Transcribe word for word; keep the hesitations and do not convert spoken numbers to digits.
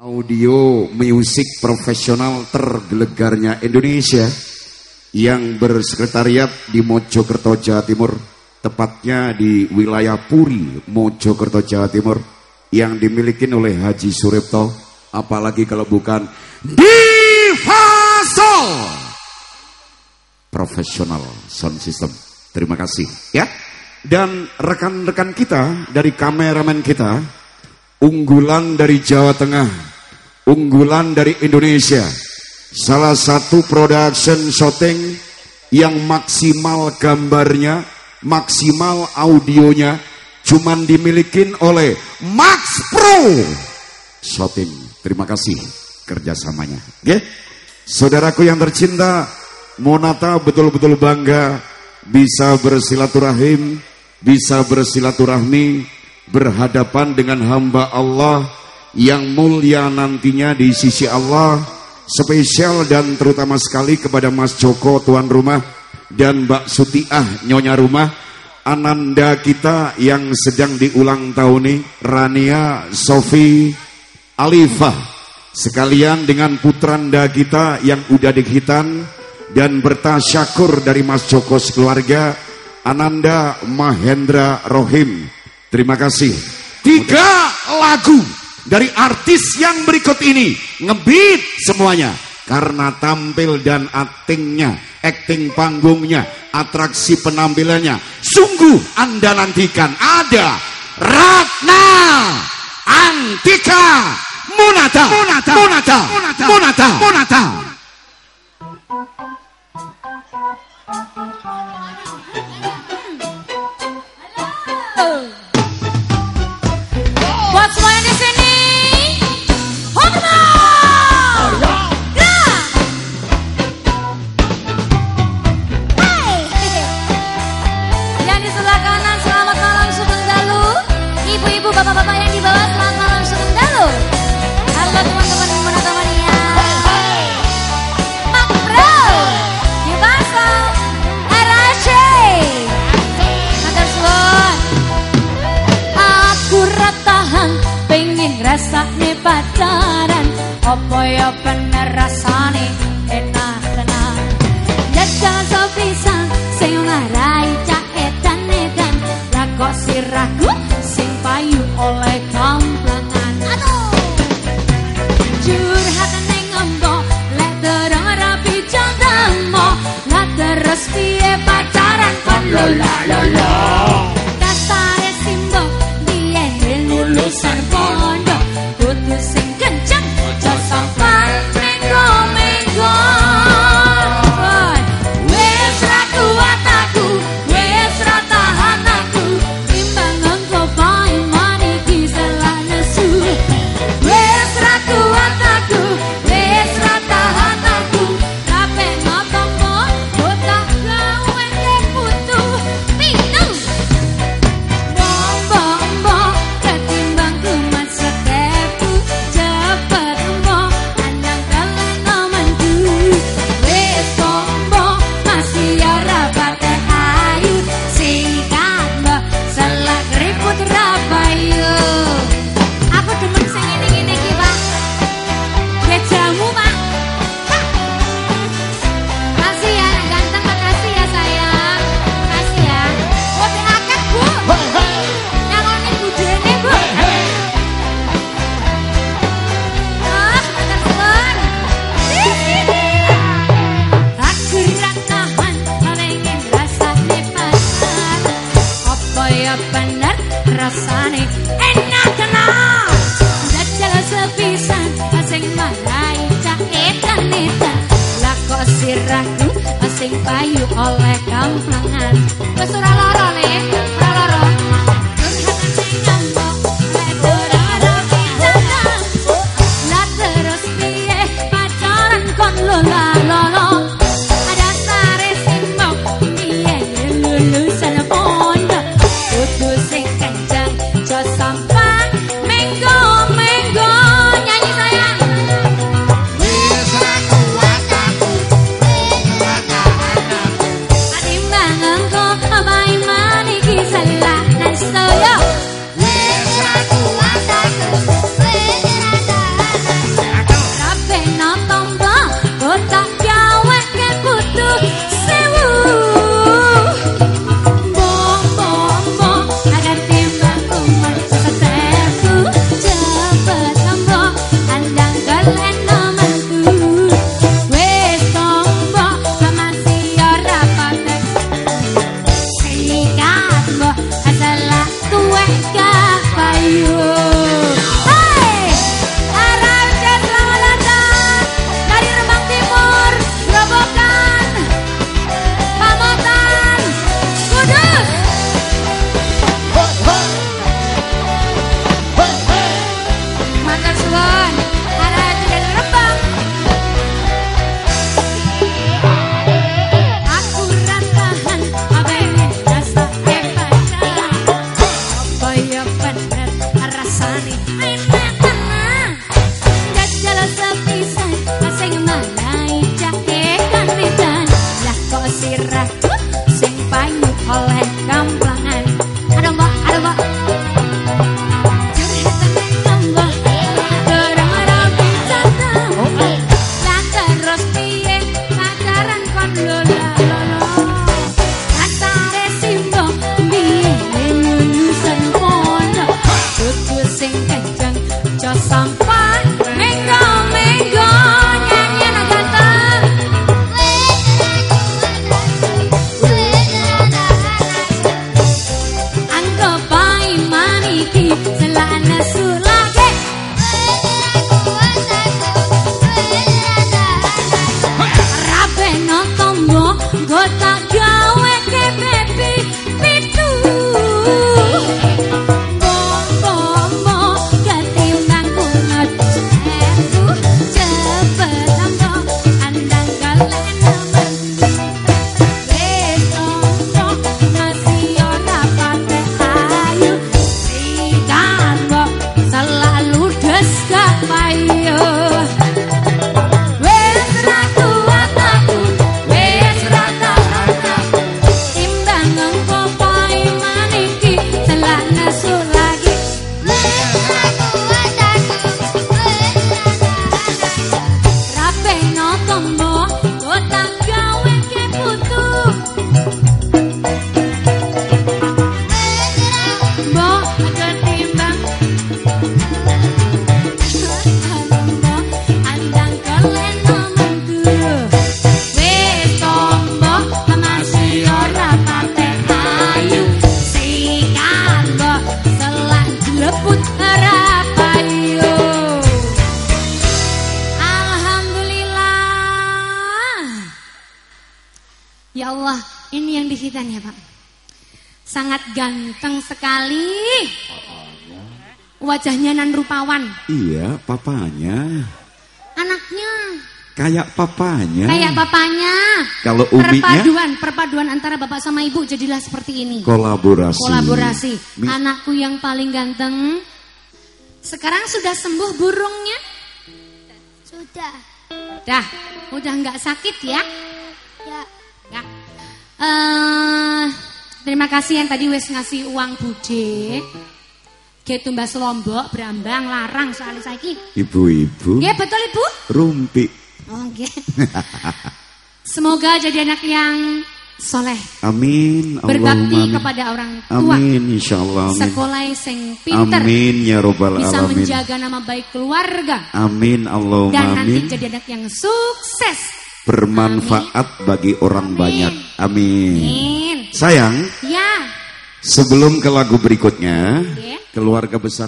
Audio musik profesional tergelegarnya Indonesia yang bersekretariat di Mojokerto, Jawa Timur, tepatnya di wilayah Puri, Mojokerto, Jawa Timur, yang dimiliki oleh Haji Suripto, apalagi kalau bukan Diva Soul Professional Sound System. Terima kasih ya. Dan rekan-rekan kita dari kameramen kita, unggulan dari Jawa Tengah, unggulan dari Indonesia, salah satu production shooting yang maksimal gambarnya, maksimal audionya, cuman dimiliki oleh Max Pro Shooting. Terima kasih kerjasamanya. Oke, saudaraku yang tercinta, Monata betul-betul bangga bisa bersilaturahim, bisa bersilaturahmi, berhadapan dengan hamba Allah yang mulia nantinya di sisi Allah. Spesial dan terutama sekali kepada Mas Joko tuan rumah dan Mbak Sutiah nyonya rumah, ananda kita yang sedang diulang tahun, Rania Sofi Alifah, sekalian dengan putranda kita yang udah dihitan dan bertasyakur dari Mas Joko sekeluarga, Ananda Mahendra Rohim. Terima kasih. Tiga lagu dari artis yang berikut ini ngebeat semuanya karena tampil dan aktingnya, akting panggungnya, atraksi penampilannya sungguh Anda nantikan. Ada Ratna Antika Monata Monata Monata Monata Monata Monata. Buat semuanya di sini, hormat, nah, hey, yang di sebelah kanan selamat malam Sugeng Dalu, ibu-ibu bapak-bapak yang di bawah selamat malam Sugeng Dalu. Halo teman-teman Monata Mania, Mak Bro, Dibasa, R A C, Matur suwun. Aku ratahan pengen rasane pacaran, apa ya bener rasane enak tenan. Jajal sepisan sing ngarai cak edan-edan, lah kok sirahku sing payu oleh kamplangan. Aduh, curhat ning ngombo lek dereng rapi jandamo, lah terus piye pacaran kon lola lola. Dasare simbok biyen lulusan pondok, kudu sing kenceng aja sampai menggo-menggo. Wes ra kuat aku, wes ra tahan aku, timbang engko bae mani iki salah nesu. Wes ra kuat aku, wes ra tahan aku, kabeh ngopo otak gawe putu pinu. Bombo-bombo ketimbang kumat setepu, cepet embo andang kalian nomenku. Wes bombo masih ora batek ayu, singkat mbak salah keriput rapayu. Aku demen sing ngene-ngene iki, Pak. Ge jamu, Pak. Makasih ya, anak ganteng, makasih ya sayang. Makasih ya. Oh, diangkat, Bu. Nyaloni budene, Bu. Ah, matur suwun. Di sini. Aku ra tahan pengen rasane pacaran, apa ya bener rasane enak tenan. Jajal sepisan sing marai cak edan-edan, lah kok sirahku sing payu oleh kamplangan. Wes ora lara le, ora lara. Curhatan ning ngambok lek ora rapi jandang, lah terus piye pacaran kon lola lolo. Ada sare simbok biyen lulusan pondok, kudu sing kenceng aja sampai menggo-menggo. Nyanyi sayang. Wes ra kuat aku, wes ra tahan aku, timbang Ya Allah, ini yang dihitan ya Pak. Sangat ganteng sekali. Wajahnya nan rupawan. Iya, papanya. Anaknya. Kayak papanya. Kayak papanya. Kalau uminya. Perpaduan, perpaduan antara bapak sama ibu jadilah seperti ini. Kolaborasi. Kolaborasi. Mi Anakku yang paling ganteng. Sekarang sudah sembuh burungnya? Sudah. Dah, udah nggak sakit ya? Ya. Ya. Uh, terima kasih yang tadi wes ngasih uang bude. Ge tumbas Lombok, Brambang, Larang soalnya saiki. Ibu-ibu. Nggih, betul Ibu? Rumpi. Oh, nggih. Semoga jadi anak yang soleh. Amin. Berbakti Allahumma kepada orang tua. Amin, insyaallah. Amin. Sekolah sing pinter. Amin ya robbal alamin. Bisa menjaga nama baik keluarga. Amin, Allahumma Dan nanti amin. jadi anak yang sukses. Bermanfaat amin. Bagi orang amin. Banyak. Amin. Amin. Sayang. Ya. Sebelum ke lagu berikutnya, Yeah. keluarga besar